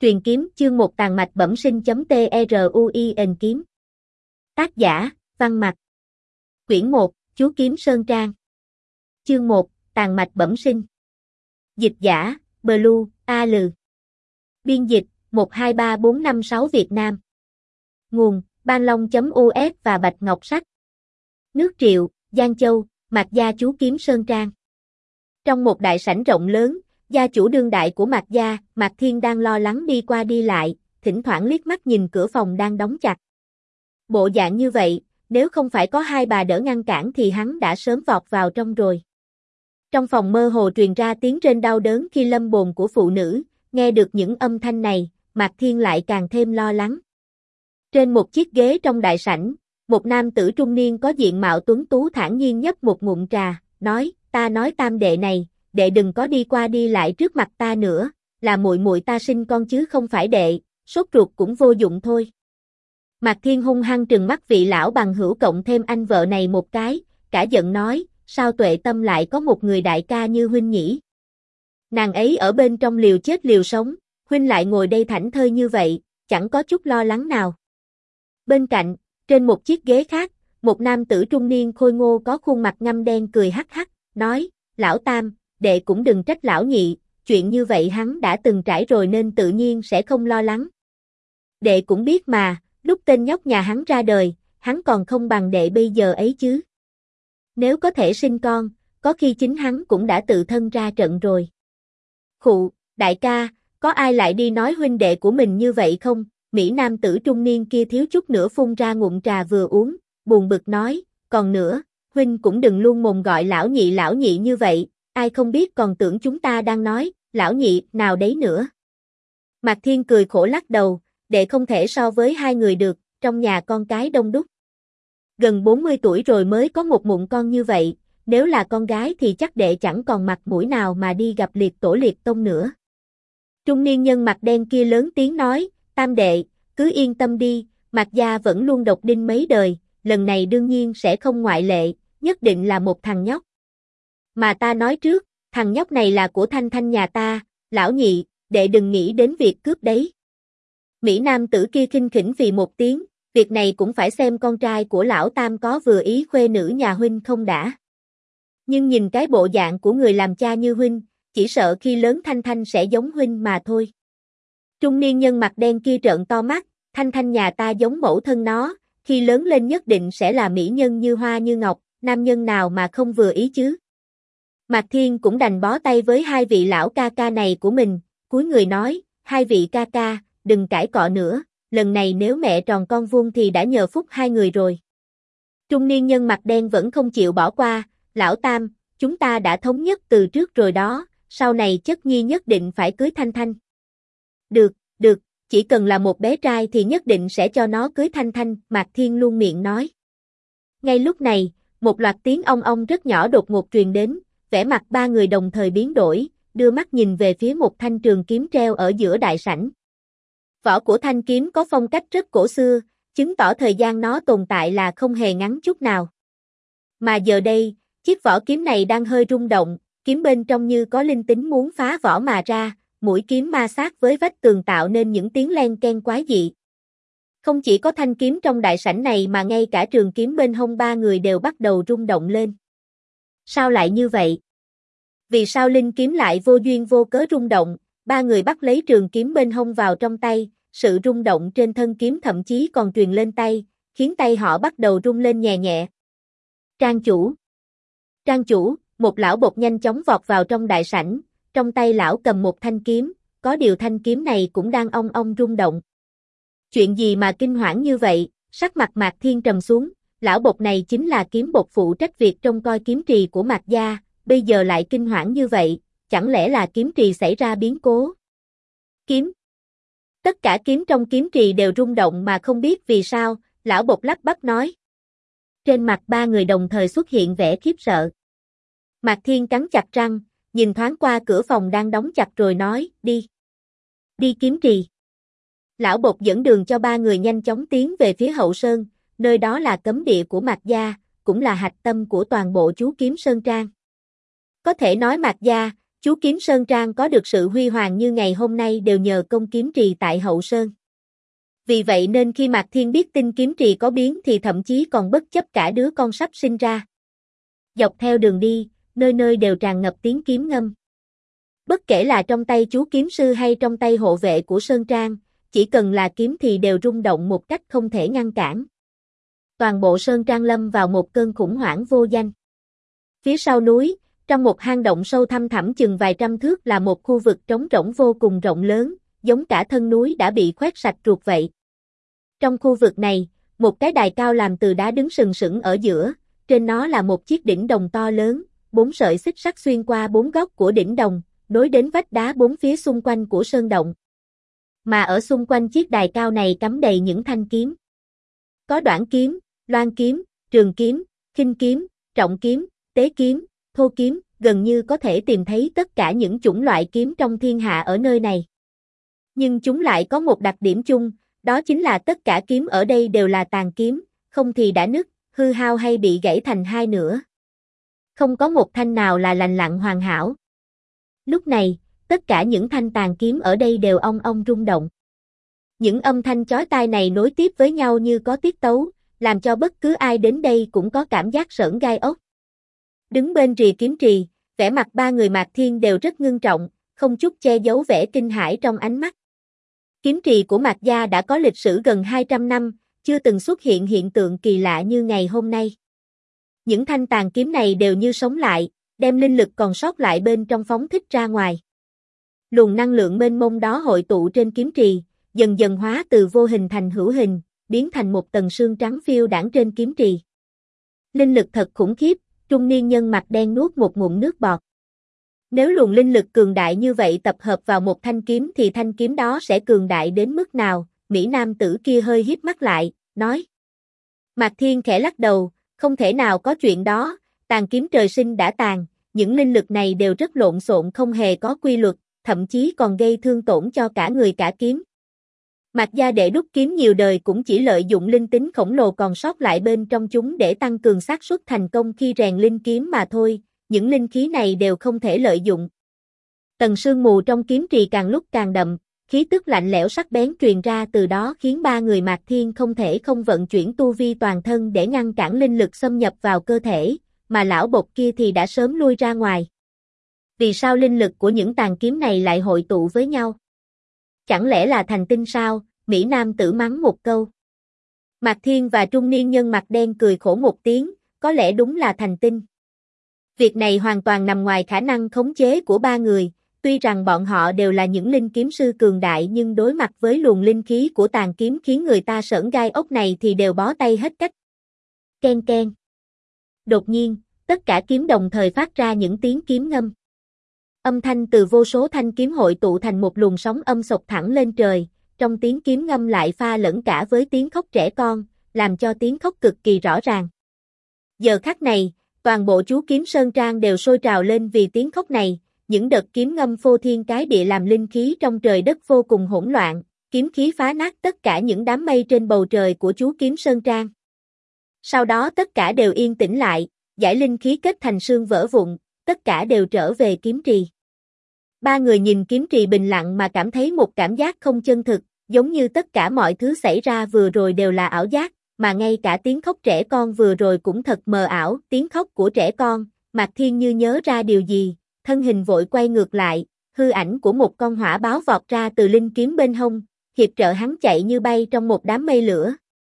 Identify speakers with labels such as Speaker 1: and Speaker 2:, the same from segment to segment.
Speaker 1: Truyền kiếm chương 1 tàn mạch bẩm sinh.truin kiếm. Tác giả, Văn Mặc. Quyển 1, Chú Kiếm Sơn Trang. Chương 1, tàn mạch bẩm sinh. Dịch giả, Blue, A.L. Biên dịch, 123456 Việt Nam. Nguồn, banlong.us và Bạch Ngọc Sách. Nước Triệu, Giang Châu, Mạc gia chú kiếm Sơn Trang. Trong một đại sảnh rộng lớn, gia chủ đương đại của Mạc gia, Mạc Thiên đang lo lắng đi qua đi lại, thỉnh thoảng liếc mắt nhìn cửa phòng đang đóng chặt. Bộ dạng như vậy, nếu không phải có hai bà đỡ ngăn cản thì hắn đã sớm vọt vào trong rồi. Trong phòng mơ hồ truyền ra tiếng rên đau đớn khi lâm bồn của phụ nữ, nghe được những âm thanh này, Mạc Thiên lại càng thêm lo lắng. Trên một chiếc ghế trong đại sảnh, một nam tử trung niên có diện mạo tuấn tú thản nhiên nhấp một ngụm trà, nói, ta nói tam đệ này, đệ đừng có đi qua đi lại trước mặt ta nữa, là muội muội ta sinh con chứ không phải đệ, sốt ruột cũng vô dụng thôi. Mạc Thiên hung hăng trừng mắt vị lão bằng hữu cộng thêm anh vợ này một cái, cả giận nói, sao Tuệ Tâm lại có một người đại ca như huynh nhỉ? Nàng ấy ở bên trong liều chết liều sống, huynh lại ngồi đây thảnh thơi như vậy, chẳng có chút lo lắng nào. Bên cạnh, trên một chiếc ghế khác, một nam tử trung niên khôi ngô có khuôn mặt ngăm đen cười hắc hắc, nói, lão tam, đệ cũng đừng trách lão nhị, chuyện như vậy hắn đã từng trải rồi nên tự nhiên sẽ không lo lắng. Đệ cũng biết mà, lúc tên nhóc nhà hắn ra đời, hắn còn không bằng đệ bây giờ ấy chứ. Nếu có thể sinh con, có khi chính hắn cũng đã tự thân ra trận rồi. Khụ, đại ca, có ai lại đi nói huynh đệ của mình như vậy không? Mỹ nam tử trung niên kia thiếu chút nữa phun ra ngụm trà vừa uống, buồn bực nói, còn nữa, huynh cũng đừng luôn mồm gọi lão nhị như vậy, ai không biết còn tưởng chúng ta đang nói, lão nhị, nào đấy nữa. Mạc Thiên cười khổ lắc đầu, đệ không thể so với hai người được, trong nhà con cái đông đúc. Gần 40 tuổi rồi mới có một mụn con như vậy, nếu là con gái thì chắc đệ chẳng còn mặt mũi nào mà đi gặp liệt tổ liệt tông nữa. Trung niên nhân mặt đen kia lớn tiếng nói, tam đệ, cứ yên tâm đi, Mạc gia vẫn luôn độc đinh mấy đời, lần này đương nhiên sẽ không ngoại lệ, nhất định là một thằng nhóc. Mà ta nói trước, thằng nhóc này là của Thanh Thanh nhà ta, lão nhị, đệ đừng nghĩ đến việc cướp đấy. Mỹ nam tử kia khinh khỉnh vì một tiếng, việc này cũng phải xem con trai của lão tam có vừa ý khuê nữ nhà huynh không đã. Nhưng nhìn cái bộ dạng của người làm cha như huynh, chỉ sợ khi lớn Thanh Thanh sẽ giống huynh mà thôi. Trung niên nhân mặt đen kia trợn to mắt, Thanh Thanh nhà ta giống mẫu thân nó, khi lớn lên nhất định sẽ là mỹ nhân như hoa như ngọc, nam nhân nào mà không vừa ý chứ. Mạc Thiên cũng đành bó tay với hai vị lão ca ca này của mình, cúi người nói, hai vị ca ca, đừng cãi cọ nữa, lần này nếu mẹ tròn con vuông thì đã nhờ phúc hai người rồi. Trung niên nhân mặt đen vẫn không chịu bỏ qua, lão tam, chúng ta đã thống nhất từ trước rồi đó, sau này chất nhi nhất định phải cưới Thanh Thanh. Được, chỉ cần là một bé trai thì nhất định sẽ cho nó cưới Thanh Thanh, Mạc Thiên luôn miệng nói. Ngay lúc này, một loạt tiếng ong ong rất nhỏ đột ngột truyền đến, vẻ mặt ba người đồng thời biến đổi, đưa mắt nhìn về phía một thanh trường kiếm treo ở giữa đại sảnh. Vỏ của thanh kiếm có phong cách rất cổ xưa, chứng tỏ thời gian nó tồn tại là không hề ngắn chút nào. Mà giờ đây, chiếc vỏ kiếm này đang hơi rung động, kiếm bên trong như có linh tính muốn phá vỏ mà ra, mũi kiếm ma sát với vách tường tạo nên những tiếng len ken quái dị. Không chỉ có thanh kiếm trong đại sảnh này mà ngay cả trường kiếm bên hông ba người đều bắt đầu rung động lên. Sao lại như vậy? Vì sao linh kiếm lại vô duyên vô cớ rung động? Ba người bắt lấy trường kiếm bên hông vào trong tay, sự rung động trên thân kiếm thậm chí còn truyền lên tay, khiến tay họ bắt đầu rung lên nhẹ nhẹ. Trang chủ, một lão bột nhanh chóng vọt vào trong đại sảnh, trong tay lão cầm một thanh kiếm, có điều thanh kiếm này cũng đang ong ong rung động. Chuyện gì mà kinh hoảng như vậy? Sắc mặt Mạc Thiên trầm xuống, lão bột này chính là kiếm bột phụ trách việc trông coi kiếm trì của Mạc gia, bây giờ lại kinh hoảng như vậy, chẳng lẽ là kiếm trì xảy ra biến cố? Kiếm. Tất cả kiếm trong kiếm trì đều rung động mà không biết vì sao, lão bột lắp bắp nói. Trên mặt ba người đồng thời xuất hiện vẻ khiếp sợ. Mạc Thiên cắn chặt răng, nhìn thoáng qua cửa phòng đang đóng chặt rồi nói, đi kiếm trì. Lão bột dẫn đường cho ba người nhanh chóng tiến về phía hậu sơn, nơi đó là cấm địa của Mạc gia, cũng là hạch tâm của toàn bộ chú kiếm sơn trang. Có thể nói Mạc gia, Chú kiếm Sơn Trang có được sự huy hoàng như ngày hôm nay đều nhờ công kiếm trì tại Hậu Sơn. Vì vậy nên khi Mạc Thiên biết tin kiếm trì có biến thì thậm chí còn bất chấp cả đứa con sắp sinh ra. Dọc theo đường đi, nơi nơi đều tràn ngập tiếng kiếm ngâm. Bất kể là trong tay chú kiếm sư hay trong tay hộ vệ của Sơn Trang, chỉ cần là kiếm thì đều rung động một cách không thể ngăn cản. Toàn bộ Sơn Trang lâm vào một cơn khủng hoảng vô danh. Phía sau núi, trong một hang động sâu thăm thẳm chừng vài trăm thước là một khu vực trống rỗng vô cùng rộng lớn, giống cả thân núi đã bị khoét sạch ruột vậy. Trong khu vực này, một cái đài cao làm từ đá đứng sừng sững ở giữa, trên nó là một chiếc đỉnh đồng to lớn, 4 sợi xích sắt xuyên qua 4 góc của đỉnh đồng, nối đến vách đá 4 phía xung quanh của sơn động. Mà ở xung quanh chiếc đài cao này cắm đầy những thanh kiếm. Có đoản kiếm, loan kiếm, trường kiếm, khinh kiếm, trọng kiếm, tế kiếm, thô kiếm, gần như có thể tìm thấy tất cả những chủng loại kiếm trong thiên hạ ở nơi này. Nhưng chúng lại có một đặc điểm chung, đó chính là tất cả kiếm ở đây đều là tàn kiếm, không thì đã nứt, hư hao hay bị gãy thành hai nửa. Không có một thanh nào là lành lặn hoàn hảo. Lúc này, tất cả những thanh tàn kiếm ở đây đều ong ong rung động. Những âm thanh chói tai này nối tiếp với nhau như có tiết tấu, làm cho bất cứ ai đến đây cũng có cảm giác sởn gai ốc. Đứng bên rìa kiếm trì, vẻ mặt ba người Mạc Thiên đều rất ngưng trọng, không chút che giấu vẻ kinh hãi trong ánh mắt. Kiếm trì của Mạc gia đã có lịch sử gần 200 năm, chưa từng xuất hiện hiện tượng kỳ lạ như ngày hôm nay. Những thanh tàn kiếm này đều như sống lại, đem linh lực còn sót lại bên trong phóng thích ra ngoài. Luồng năng lượng mênh mông đó hội tụ trên kiếm trì, dần dần hóa từ vô hình thành hữu hình, biến thành một tầng sương trắng phiêu đãng trên kiếm trì. Linh lực thật khủng khiếp, trung niên nhân mặt đen nuốt một ngụm nước bọt. Nếu luồng linh lực cường đại như vậy tập hợp vào một thanh kiếm thì thanh kiếm đó sẽ cường đại đến mức nào? Mỹ nam tử kia hơi híp mắt lại, nói. Mạc Thiên khẽ lắc đầu, không thể nào có chuyện đó, tàn kiếm trời sinh đã tàn, những linh lực này đều rất lộn xộn không hề có quy luật, thậm chí còn gây thương tổn cho cả người cả kiếm. Mạc gia đệ đúc kiếm nhiều đời cũng chỉ lợi dụng linh tính khổng lồ còn sót lại bên trong chúng để tăng cường xác suất thành công khi rèn linh kiếm mà thôi, những linh khí này đều không thể lợi dụng. Tầng sương mù trong kiếm trì càng lúc càng đậm, khí tức lạnh lẽo sắc bén truyền ra từ đó khiến ba người Mạc Thiên không thể không vận chuyển tu vi toàn thân để ngăn cản linh lực xâm nhập vào cơ thể, mà lão bộc kia thì đã sớm lui ra ngoài. Vì sao linh lực của những tàn kiếm này lại hội tụ với nhau? Chẳng lẽ là thành tinh sao? Mỹ nam tử mắng một câu. Mạc Thiên và trung niên nhân mặt đen cười khổ một tiếng, có lẽ đúng là thành tinh. Việc này hoàn toàn nằm ngoài khả năng khống chế của ba người, tuy rằng bọn họ đều là những linh kiếm sư cường đại nhưng đối mặt với luồng linh khí của tàn kiếm khiến người ta sởn gai ốc này thì đều bó tay hết cách. Ken ken. Đột nhiên, tất cả kiếm đồng thời phát ra những tiếng kiếm ngâm. Âm thanh từ vô số thanh kiếm hội tụ thành một luồng sóng âm sộc thẳng lên trời, trong tiếng kiếm ngâm lại pha lẫn cả với tiếng khóc trẻ con, làm cho tiếng khóc cực kỳ rõ ràng. Giờ khắc này, toàn bộ chú kiếm Sơn Trang đều sôi trào lên vì tiếng khóc này, những đợt kiếm ngâm phô thiên cái địa làm linh khí trong trời đất vô cùng hỗn loạn, kiếm khí phá nát tất cả những đám mây trên bầu trời của chú kiếm Sơn Trang. Sau đó tất cả đều yên tĩnh lại, giải linh khí kết thành sương vỡ vụn, tất cả đều trở về kiếm trì. Ba người nhìn kiếm trì bình lặng mà cảm thấy một cảm giác không chân thực, giống như tất cả mọi thứ xảy ra vừa rồi đều là ảo giác, mà ngay cả tiếng khóc trẻ con vừa rồi cũng thật mờ ảo, tiếng khóc của trẻ con. Mạc Thiên như nhớ ra điều gì, thân hình vội quay ngược lại, hư ảnh của một con hỏa báo vọt ra từ linh kiếm bên hông, hiệp trợ hắn chạy như bay trong một đám mây lửa.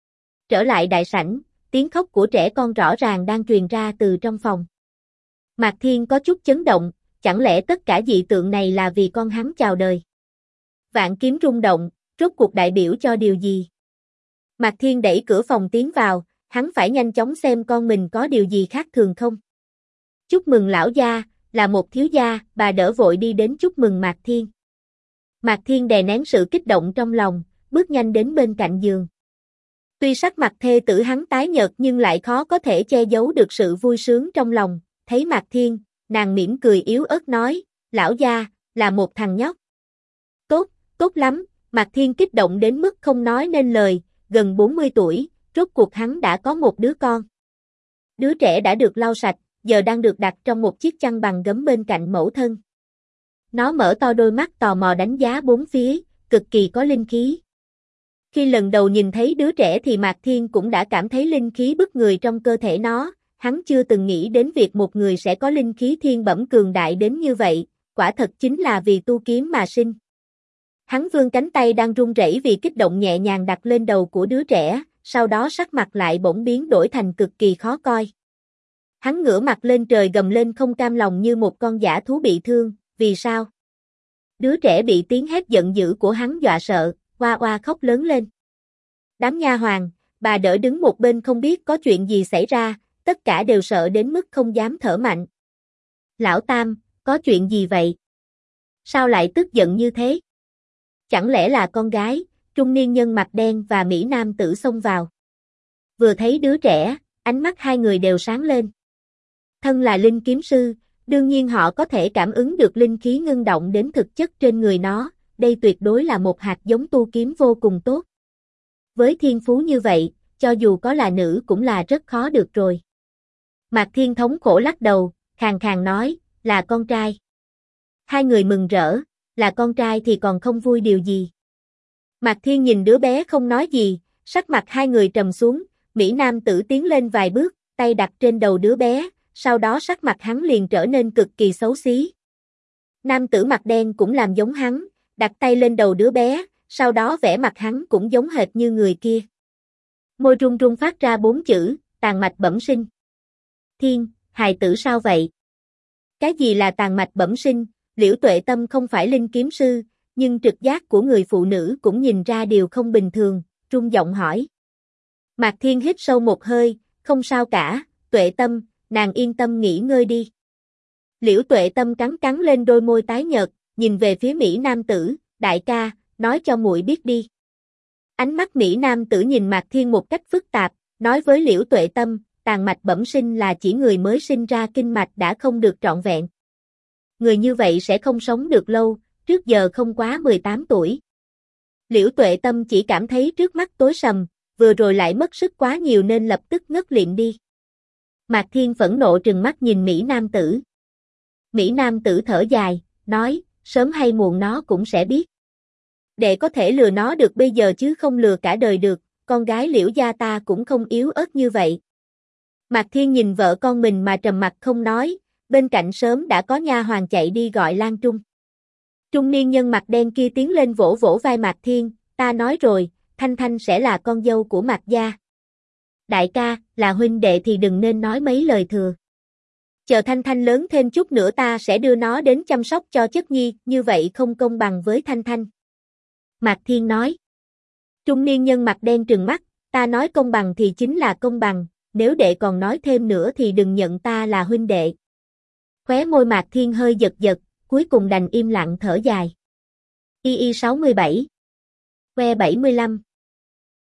Speaker 1: Trở lại đại sảnh, tiếng khóc của trẻ con rõ ràng đang truyền ra từ trong phòng. Mạc Thiên có chút chấn động, chẳng lẽ tất cả dị tượng này là vì con hắn chào đời? Vạn kiếm rung động, rốt cuộc đại biểu cho điều gì? Mạc Thiên đẩy cửa phòng tiến vào, hắn phải nhanh chóng xem con mình có điều gì khác thường không. Chúc mừng lão gia, là một thiếu gia, bà đỡ vội đi đến chúc mừng Mạc Thiên. Mạc Thiên đè nén sự kích động trong lòng, bước nhanh đến bên cạnh giường. Tuy sắc mặt thê tử hắn tái nhợt nhưng lại khó có thể che giấu được sự vui sướng trong lòng, thấy Mạc Thiên, nàng mỉm cười yếu ớt nói, lão gia, là một thằng nhóc. Tốt, tốt lắm, Mạc Thiên kích động đến mức không nói nên lời, gần 40 tuổi, rốt cuộc hắn đã có một đứa con. Đứa trẻ đã được lau sạch, giờ đang được đặt trong một chiếc chăn bằng gấm bên cạnh mẫu thân. Nó mở to đôi mắt tò mò đánh giá bốn phía, cực kỳ có linh khí. Khi lần đầu nhìn thấy đứa trẻ thì Mạc Thiên cũng đã cảm thấy linh khí bức người trong cơ thể nó, hắn chưa từng nghĩ đến việc một người sẽ có linh khí thiên bẩm cường đại đến như vậy, quả thật chính là vì tu kiếm mà sinh. Hắn vươn cánh tay đang run rẩy vì kích động nhẹ nhàng đặt lên đầu của đứa trẻ, sau đó sắc mặt lại bỗng biến đổi thành cực kỳ khó coi. Hắn ngửa mặt lên trời gầm lên không cam lòng như một con dã thú bị thương, vì sao? Đứa trẻ bị tiếng hét giận dữ của hắn dọa sợ, oa oa khóc lớn lên. Đám nha hoàn, bà đỡ đứng một bên không biết có chuyện gì xảy ra, tất cả đều sợ đến mức không dám thở mạnh. Lão Tam, có chuyện gì vậy? Sao lại tức giận như thế? Chẳng lẽ là con gái, trung niên nhân mặt đen và Mỹ Nam tử xông vào. Vừa thấy đứa trẻ, ánh mắt hai người đều sáng lên. Thân là linh kiếm sư, đương nhiên họ có thể cảm ứng được linh khí ngưng động đến thực chất trên người nó, đây tuyệt đối là một hạt giống tu kiếm vô cùng tốt. Với thiên phú như vậy, cho dù có là nữ cũng là rất khó được rồi. Mạc Thiên thống khổ lắc đầu, khàn khàn nói, là con trai. Hai người mừng rỡ, là con trai thì còn không vui điều gì. Mạc Thiên nhìn đứa bé không nói gì, sắc mặt hai người trầm xuống, Mỹ Nam tử tiến lên vài bước, tay đặt trên đầu đứa bé, sau đó sắc mặt hắn liền trở nên cực kỳ xấu xí. Nam tử mặt đen cũng làm giống hắn, đặt tay lên đầu đứa bé, sau đó vẻ mặt hắn cũng giống hệt như người kia. Môi run run phát ra 4 chữ, tàn mạch bẩm sinh. Thiên, hài tử sao vậy? Cái gì là tàn mạch bẩm sinh? Liễu Tuệ Tâm không phải linh kiếm sư, nhưng trực giác của người phụ nữ cũng nhìn ra điều không bình thường, run giọng hỏi. Mạc Thiên hít sâu một hơi, không sao cả, Tuệ Tâm, nàng yên tâm nghỉ ngơi đi. Liễu Tuệ Tâm cắn cắn lên đôi môi tái nhợt, nhìn về phía Mỹ Nam tử, đại ca, nói cho muội biết đi. Ánh mắt Mỹ Nam tử nhìn Mạc Thiên một cách phức tạp, nói với Liễu Tuệ Tâm, tàn mạch bẩm sinh là chỉ người mới sinh ra kinh mạch đã không được trọn vẹn. Người như vậy sẽ không sống được lâu, trước giờ không quá 18 tuổi. Liễu Tuệ Tâm chỉ cảm thấy trước mắt tối sầm, vừa rồi lại mất sức quá nhiều nên lập tức ngất lịm đi. Mạc Thiên phẫn nộ trừng mắt nhìn Mỹ Nam tử. Mỹ Nam tử thở dài, nói, sớm hay muộn nó cũng sẽ biết. Đệ có thể lừa nó được bây giờ chứ không lừa cả đời được, con gái Liễu gia ta cũng không yếu ớt như vậy. Mạc Thiên nhìn vợ con mình mà trầm mặt không nói, bên cạnh sớm đã có nha hoàn chạy đi gọi Lan Trung. Trung niên nhân mặt đen kia tiến lên vỗ vỗ vai Mạc Thiên, ta nói rồi, Thanh Thanh sẽ là con dâu của Mạc gia. Đại ca, là huynh đệ thì đừng nên nói mấy lời thừa. Chờ Thanh Thanh lớn thêm chút nữa ta sẽ đưa nó đến chăm sóc cho chất nhi, như vậy không công bằng với Thanh Thanh. Mạc Thiên nói. Trung niên nhân mặt đen trừng mắt, ta nói công bằng thì chính là công bằng, nếu đệ còn nói thêm nữa thì đừng nhận ta là huynh đệ. Khóe môi Mạc Thiên hơi giật giật, cuối cùng đành im lặng thở dài. Y 67 Que 75